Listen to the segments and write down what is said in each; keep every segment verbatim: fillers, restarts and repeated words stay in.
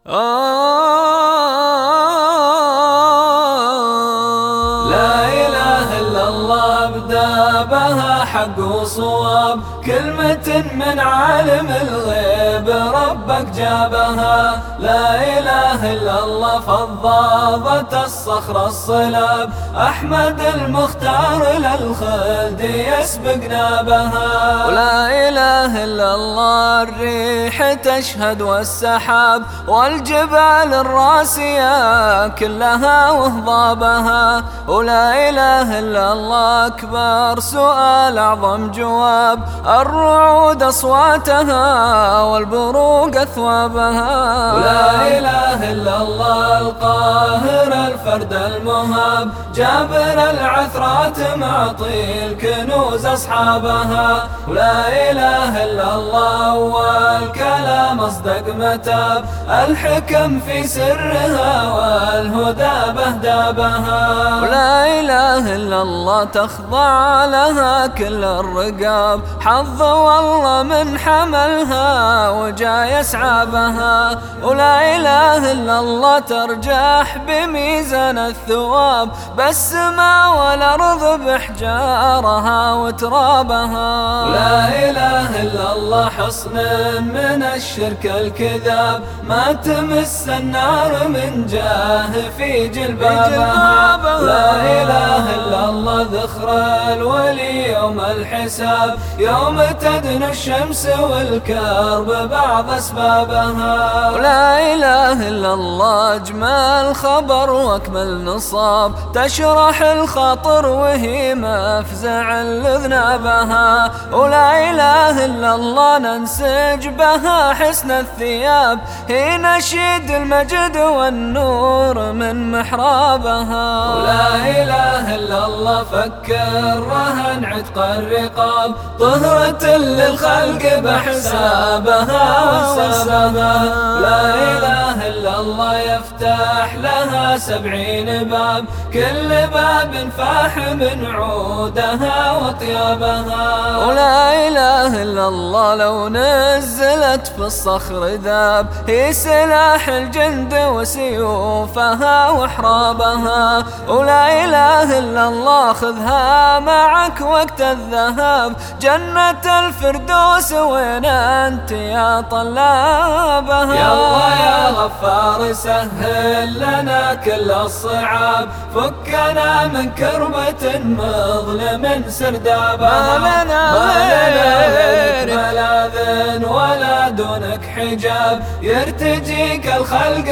لا إله إلا الله ابدأ بها حق وصواب، كلمة من عالم الغيب ربك جابها. لا إله إلا الله فضاضت الصخر الصلاب، أحمد المختار للخلد يسبق نابها. ولا إله إلا الله الريح تشهد والسحاب، والجبال الراسية كلها وهضابها. ولا إله إلا الله أكبر سؤال أعظم جواب، الرعود أصواتها والبروق أثوابها. ولا إله إلا الله القاهر الفرد المهاب، جابر العثرات معطي الكنوز أصحابها. ولا إله إلا الله والكلام أصدق متاب، الحكم في سرها والهدى بهدابها. ولا إله إلا الله تخضع لها كل الرقاب، حظ والله من حملها وجا يسعى بها. ولا إله إلا الله ترجح بميزان الثواب، بالسماء والأرض بحجارها وترابها. ولا إله إلا الله حصن من الشرك الكذاب، ما تمس النار من جاه في جلبابها. لا إله إلا الله ذخر الولي يوم الحساب، يوم تدنو الشمس والكرب بعض أسبابها. ولا إله إلا الله أجمل خبر وأكمل نصاب، تشرح الخاطر وهي مفزع لذنابها. ولا إله إلا الله ننسج بها حسن الثياب، هي نشيد المجد والنور من محرابها. ولا إله إلا الله فك الرهن عتق الرقاب، طهرة للخلق بحسابها وسابها. لا إله إلا الله يفتح لها سبعين باب، كل باب فاح من عودها وطيابها. ولا إله إلا الله لو نزلت في الصخر ذاب، هي سلاح الجند وسيوفها وحرابها. ولا إله إلا الله خذها معك وقت الذهاب، جنة الفردوس وين أنت يا طلابها. يا الله يا غفار سهل لنا كل الصعاب، فكنا من كربة مظلم سردابها. ما لنا غيرك ملاذ ولا دونك حجاب، يرتجيك الخلق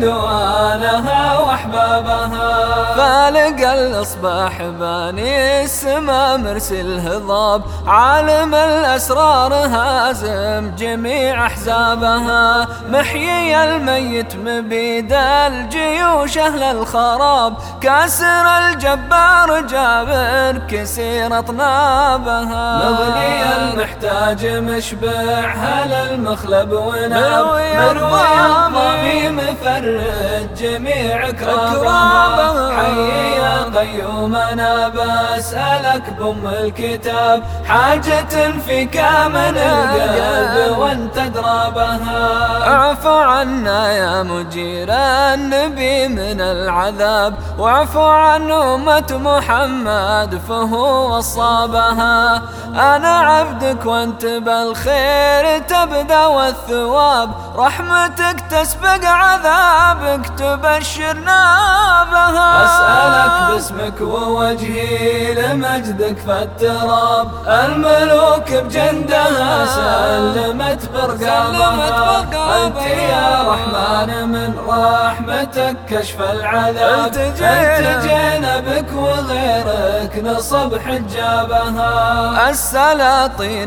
عدوانها واحبابها. فالق الاصباح باني السما مرسي الهضاب، عالم الاسرار هازم جميع احزابها. محيي الميت مبيد الجيوش اهل الخراب، كاسر الجبار جابر كسير اطنابها. مغني المحتاج مشبع هل المخلب وناب، مروي الظبي مفرد جميع كرابها. حي يا قيوم انا بسألك بأم الكتاب، حاجة فيك من القلب وانت درابها. اعف عنا يا مجير النبي من العذاب، واعف عن أمة محمد فهو وصابها. أنا عبدك وانت بالخير تبدأ والثواب، رحمتك تسبق عذابك تبشرنا بها. أسألك باسمك ووجهي لمجدك فالتراب، الملوك بجندها سلمت برقابها. أنت يا رحمن من رحمتك كشف العذاب، التجينا بك وغيرك نصب حجابها. السلاطين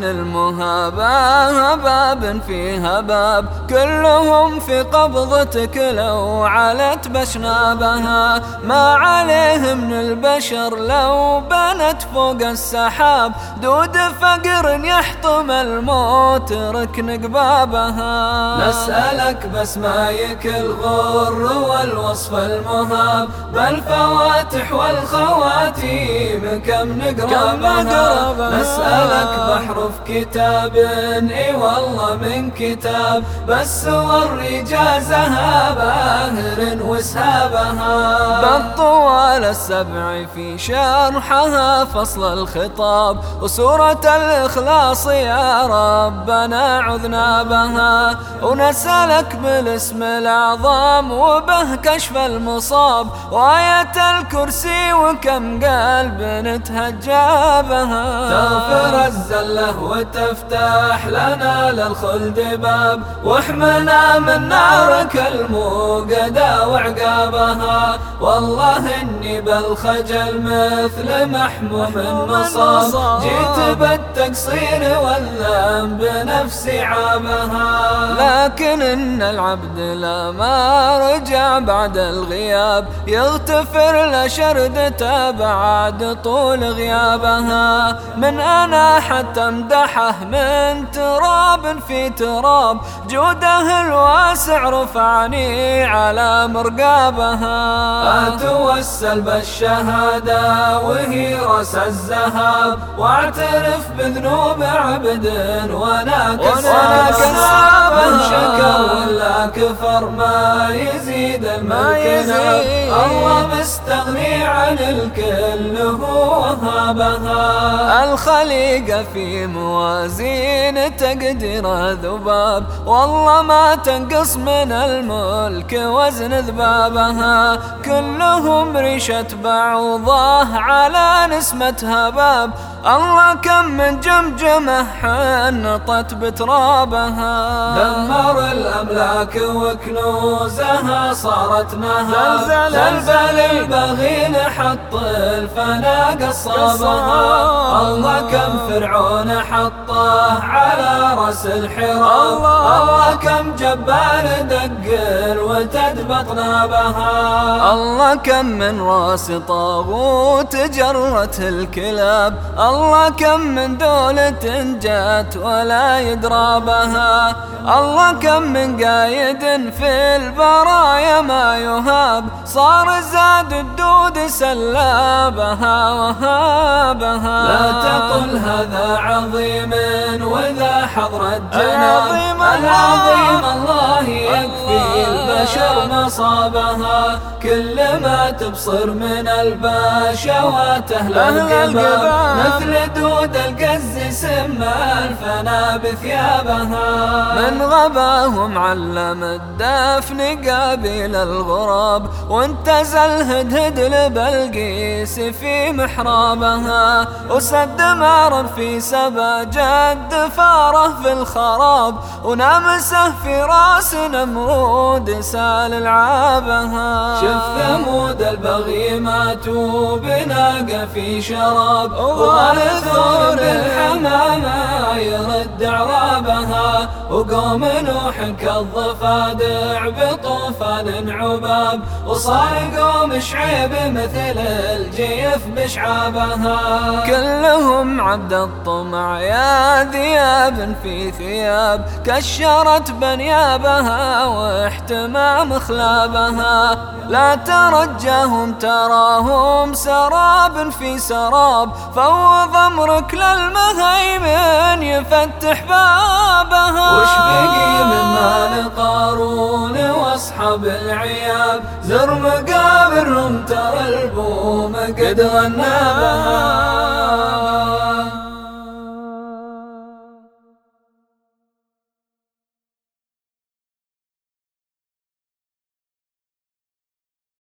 المهابة باب فيها باب، كلهم في قبضتك لو علت بشنابها. ما عليه من البشر لو بنت فوق السحاب، دود فقر يحطم الموت ركن قبابها. نسألك باسم بأسمايك الغر والوصف المهاب، بالفواتح والخواتيم كم نقرأ بها. نسألك بحر في كتاب، اي والله من كتاب، بس والرجازها باهر وسهابها. بالطوال السبع في شرحها فصل الخطاب، وسورة الإخلاص يا ربنا عذنا بها. ونسألك بالاسم الأعظم وبه كشف المصاب، وآية الكرسي وكم قلب نتهجى بها. تغفر الزلة وتفتح لنا للخلد باب، واحمنا من نارك الموقدة وعقابها. والله إني بالخجل مثل محموم مصاب، جيت بالتقصير والذنب بنفسي عابها. لكن إن العبد لما رجع بعد الغياب، يغتفر لشردته بعد طول غيابها. من أنا حتى امدحه من تراب في تراب، جوده الواسع رفعني على مرقابها. أتوسل بالشهادة وهي رأس الذهب، واعترف بذنوب عبد وانا كساب. من شكر ولا كفر ما يزيد الملكنا، الله مستغني عن الكل هو وهابها. الخليقة في موازين تقدير ذباب، والله ما تنقص من الملك وزن ذبابها. كلهم ريشة بعوضة على نسمة هباب، الله كم من جمجمة حنطت بترابها. دمر الأملاك وكنوزها صارت نهاب، زلزل البغي حط الفنا قصابها. الله كم فرعون حطه على رأس الحراب، الله كم جبار دقر وتدبط نابها. الله كم من راس طاغوت جرت الكلاب، الله كم من دولة جات ولا يدرى بها. الله كم من قايد في البرايا ما يهاب، صار زاد الدود سلابها وهابها. لا تقل هذا عظيم وذا حضر الجناب، العظيم الله يكفي البشر مصابها. كل ما تبصر من البشوات أهل القباب، مثل دود القز سما الفنا بثيابها. من غباهم علم الدفن قابل الغراب، وانتزى الهدهد لبلقيس في محرابها. وسد مارب في سبا جد فاره في الخراب، ونامسه في راس نمرود سال العابها. شف ثمود البغي ماتوا بناقة في شراب، وغرثوا بالحمامة يرد عرابها. وقوم نوح كالضفادع بطوفان عباب، وصار قوم شعيب مثل الجيف بشعابها. كلهم عبد الطمع يا ذياب في ثياب، كشرت بنيابها واحتمام خلابها. لا ترجاهم تراهم سراب في سراب، فوض امرك للمهيمن يفتح بابها. وش بقي من مال قارون واصحاب العياب، زر مقابرهم ترى البوم قد غنى بها.